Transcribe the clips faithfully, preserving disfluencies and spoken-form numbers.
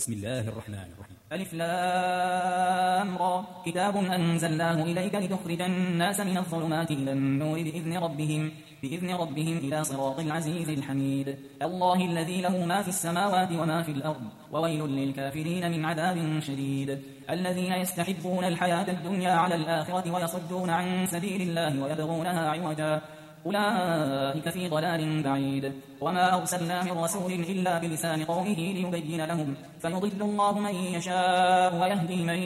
بسم الله الرحمن الرحيم. ألف لام را كتاب أنزلناه إليك لتخرج الناس من الظلمات إلى النور بإذن ربهم بإذن ربهم إلى صراط العزيز الحميد. الله الذي له ما في السماوات وما في الأرض وويل للكافرين من عذاب شديد. الذين يستحبون الحياة الدنيا على الآخرة ويصدون عن سبيل الله ويبغونها عوجا أولئك في ضلال بعيد. وما أرسلنا من رسول إلا بلسان قومه ليبين لهم فيضل الله من يشاء ويهدي من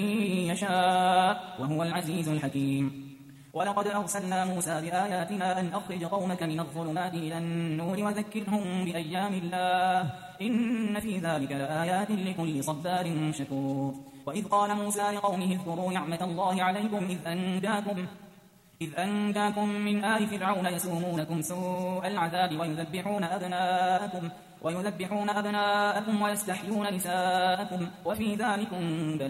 يشاء وهو العزيز الحكيم. ولقد أرسلنا موسى بآياتنا أن أخرج قومك من الظلمات إلى النور وذكرهم بأيام الله إن في ذلك لآيات لكل صبار شكور. وإذ قال موسى لقومه اذكروا نعمة الله عليكم إذ أنجاكم إذ أنجاكم من آل فرعون يسومونكم سوء العذاب ويذبحون أبناءكم ويذبحون أبناءكم ويستحيون نساءكم وفي ذلكم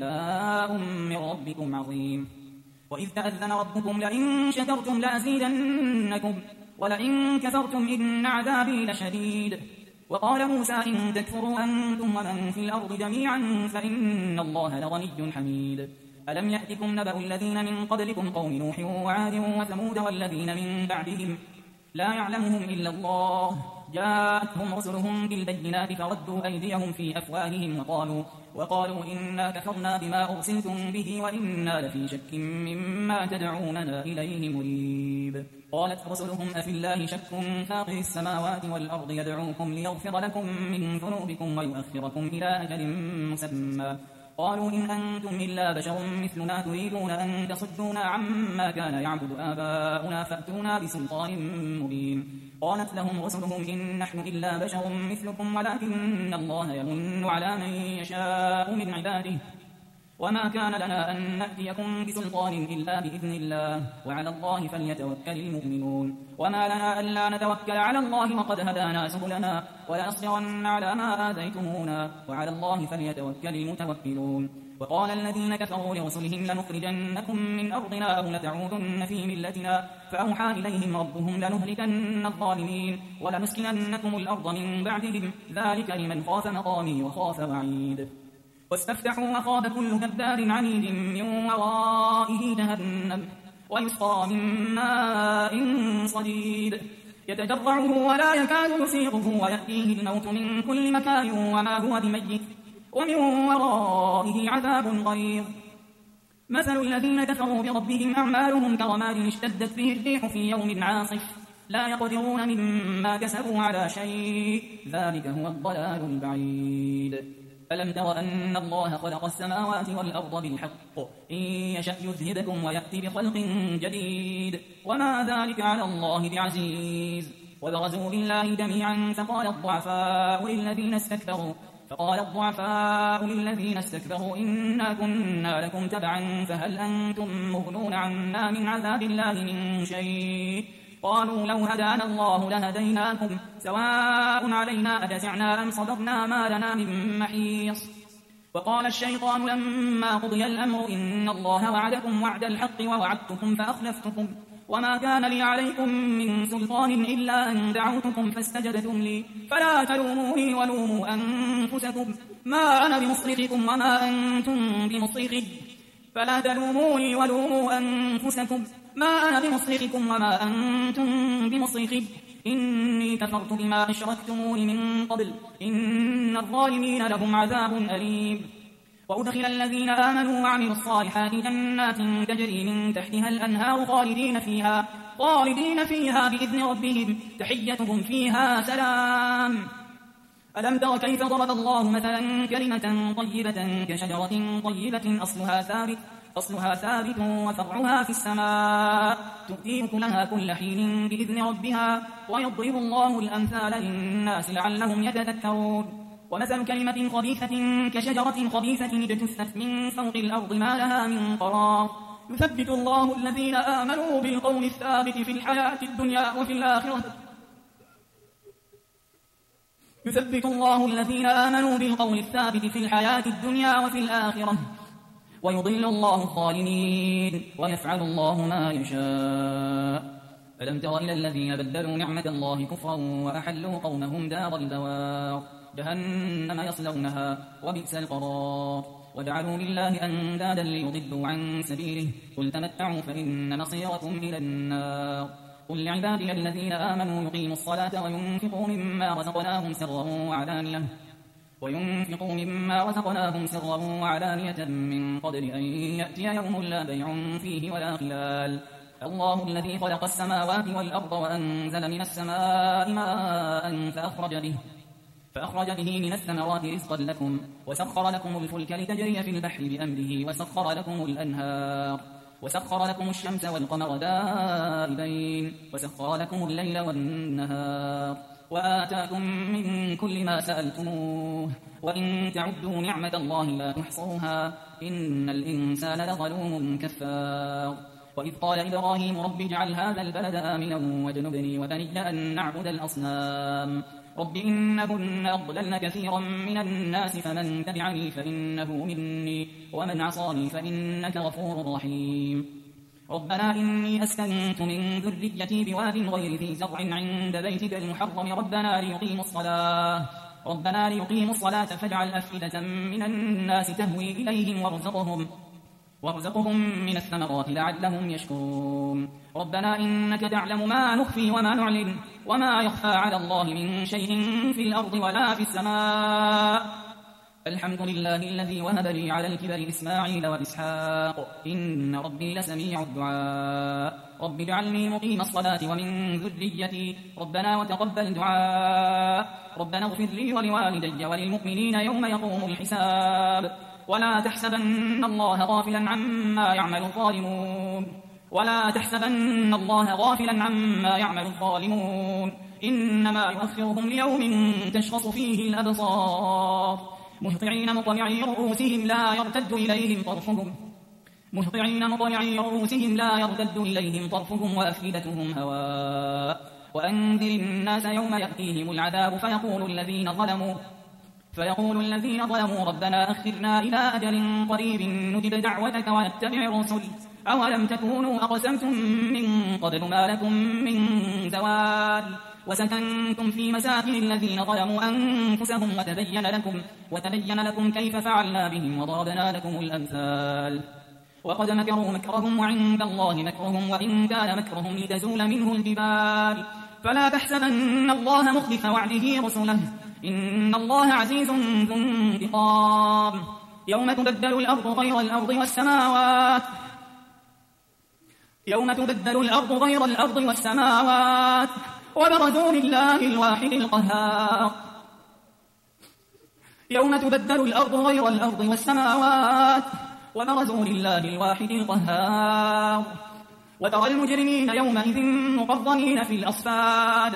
بلاء من ربكم عظيم. وإذ تأذن ربكم لئن شكرتم لأزيدنكم ولئن كفرتم إن عذابي لشديد. وقال موسى إن تكفروا أنتم ومن في الأرض جميعا فإن الله لغني حميد. ألم يأتكم نبأ الذين من قبلكم قوم نوح وعاد وثمود والذين من بعدهم لا يعلمهم إلا الله جاءتهم رسلهم بالبينات فردوا أيديهم في أفواههم وقالوا, وقالوا إنا كفرنا بما أرسلتم به وإنا لفي شك مما تدعوننا إليه مريب. قالت رسلهم أفي الله شك فاطر السماوات والأرض يدعوكم ليغفر لكم من ذنوبكم ويؤخركم إلى أجل مسمى قالوا إن أنتم إلا بشر مثلنا تريدون أن تصدونا عما كان يعبد آباؤنا فأتونا بسلطان مبين. قالت لهم رسلهم إن نحن إلا بشر مثلكم ولكن الله يمن على من يشاء من عباده وما كان لنا أن نأتيكم بسلطان إلا بإذن الله وعلى الله فليتوكل المؤمنون. وما لنا ألا نتوكل على الله وقد هدانا سبلنا ولنصبرن على ما آذيتمونا وعلى الله فليتوكل المتوكلون. وقال الذين كفروا لرسلهم لنخرجنكم من أرضنا أو لتعودن في ملتنا فأوحى إليهم ربهم لنهلكن الظالمين ولنسكننكم الأرض من بعدهم ذلك لمن خاف مقامي وخاف وعيد. واستفتحوا وخاب كل جبار عنيد من ورائه جهنم ويسقى من ماء صديد يتجرعه ولا يكاد يسيغه ويأتيه الموت من كل مكان وما هو بميت ومن ورائه عذاب غليظ. مثل الذين كفروا بربهم أعمالهم كرماد اشتدت به الريح في يوم عاصف لا يقدرون مما كسبوا على شيء ذلك هو الضلال البعيد. ألم تر أن الله خلق السماوات والأرض بالحق إن يشأ يذهبكم ويأتي بخلق جديد وما ذلك على الله بعزيز. وبرزوا لله جميعا فقال الضعفاء للذين استكبروا فقال الضعفاء للذين استكبروا إنا كنا لكم تبعا فهل أنتم مغنون عنا من عذاب الله من شيء قالوا لو هدانا الله لهديناكم سواء علينا أجزعنا أم صبرنا ما لنا من محيص. وقال الشيطان لما قضي الأمر إن الله وعدكم وعد الحق ووعدتكم فأخلفتكم وما كان لي عليكم من سلطان إلا أن دعوتكم فاستجبتم لي فلا تلوموني ولوموا أنفسكم ما أنا بمصرخكم وما أنتم بمصرخي فلا تلوموني ولوموا أنفسكم ما أنا بمصرخكم وما أنتم بمصرخي إني كفرت بما أشركتموني من قبل إن الظالمين لهم عذاب أليم. وأدخل الذين آمنوا وعملوا الصالحات جنات تجري من تحتها الأنهار خالدين فيها خالدين فيها بإذن ربهم تحيتهم فيها سلام. ألم تر كيف ضرب الله مثلا كلمة طيبة كشجرة طيبة أصلها ثابت أصلها ثابت وفرعها في السماء تؤتي أكلها كل حين بإذن ربها ويضرب الله الأمثال للناس لعلهم يتذكرون. ومثل كلمة خبيثة كشجرة خبيثة اجتثت من فوق الأرض ما لها من قرار يثبت الله الذين آمنوا بالقول الثابت في الحياة الدنيا وفي الآخرة يثبت الله الذين آمنوا بالقول الثابت في الحياة الدنيا وفي الآخرة ويضل الله الظالمين ويفعل الله ما يشاء. ألم تر إلى الذين بدلوا نعمة الله كفرا وأحلوا قومهم دار البوار جهنم يصلونها وبئس القرار وجعلوا لله أندادا ليضلوا عن سبيله قل تمتعوا فإن مصيركم إلى النار قل لعبادي الذين آمنوا يقيموا الصلاة وينفقوا مما رزقناهم سرا وعلانية وينفقوا مما رزقناهم سرا وعلانية من قبل أن يأتي يوم لا بيع فيه ولا خلال الله الذي خلق السماوات والأرض وأنزل من السماء ماء فأخرج به فأخرج به من الثمرات رزقا لكم وسخر لكم الفلك لتجري في البحر بأمره وسخر لكم الأنهار وسخر لكم الشمس والقمر دائبين وسخر لكم الليل والنهار وآتاكم من كل ما سألتموه وإن تعدوا نعمة الله لا تحصوها إن الإنسان لظلوم كفار وإذ قال إبراهيم رب اجعل هذا البلد آمنا واجنبني وبني أن نعبد الأصنام رب إنهن أضللن كثيرا من الناس فمن تبعني فإنه مني ومن عصاني فإنك غفور رحيم ربنا إني أسكنت من ذريتي بواد غير ذي زرع عند بيتك المحرم ربنا ليقيموا الصلاة ربنا ليقيموا الصلاة فاجعل أفئدة من الناس تهوي إليهم وارزقهم وارزقهم من الثمرات لعلهم يشكرون ربنا إنك تعلم ما نخفي وما نعلن وما يخفى على الله من شيء في الأرض ولا في السماء الحمد لله الذي وهب لي على الكبر إسماعيل وإسحاق إن ربي لسميع الدعاء رب اجعلني مقيم الصلاة ومن ذريتي ربنا وتقبل دعاء ربنا اغفر لي ولوالدي وللمؤمنين يوم يقوم الحساب ولا تحسبن الله غافلا عما يعمل الظالمون ولا تحسبن الله غافلا عما يعمل الظالمون إنما يؤخرهم ليوم تشخص فيه الأبصار مهطعين مطلعي رؤوسهم لا يرتد إليهم طرفهم مهطعين مطلعي رؤوسهم لا يرتد إليهم طرفهم وأفئدتهم هواء وأنذر الناس يوم يأتيهم العذاب فيقول الذين ظلموا فيقول الذين ظلموا ربنا أخرنا إلى أجل قريب نجب دعوتك ونتبع الرسل أولم تكونوا أقسمتم من قبل ما لكم من زوال وسكنتم في مساكن الذين ظلموا أنفسهم وتبين لكم, وتبين لكم كيف فعلنا بهم وضربنا لكم الأمثال وقد مكروا مكرهم وعند الله مكرهم وإن كان مكرهم لتزول منه الجبال فلا تحسبن الله مخلف وعده رسله إن الله عزيز ذو انتقام يوم تبدل الأرض غير الأرض والسماوات يوم تبدل الأرض غير الأرض والسماوات وبرزوا لله الواحد القهار يوم تبدل الأرض غير الأرض والسماوات وبرزوا لله الواحد القهار وترى المجرمين يومئذ مقرنين في الأصفاد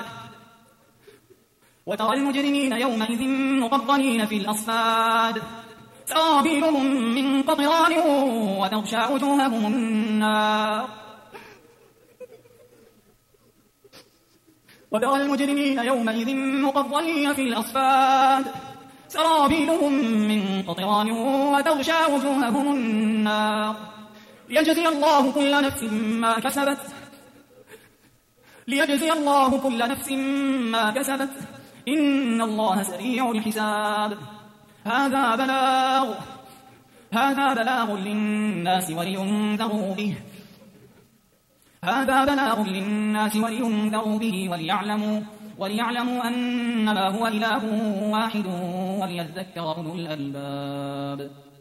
وترى المجرمين يومئذ مقرنين في الأصفاد سرابيلهم من قطران وتغشى وجوههم النار وترى المجرمين يومئذ مقرنين في الأصفاد سرابيلهم من قطران وتغشى وجوههم النار ليجزي الله كل نفس ما كسبت ليجزي الله كل نفس ما كسبت إن الله سريع الحساب هذا بلاغ هذا بلاغ للناس ولينذروا به هذا بلاغ للناس ولينذروا به وليعلموا وليعلموا أنما هو إله واحد وليذكر أولو الألباب.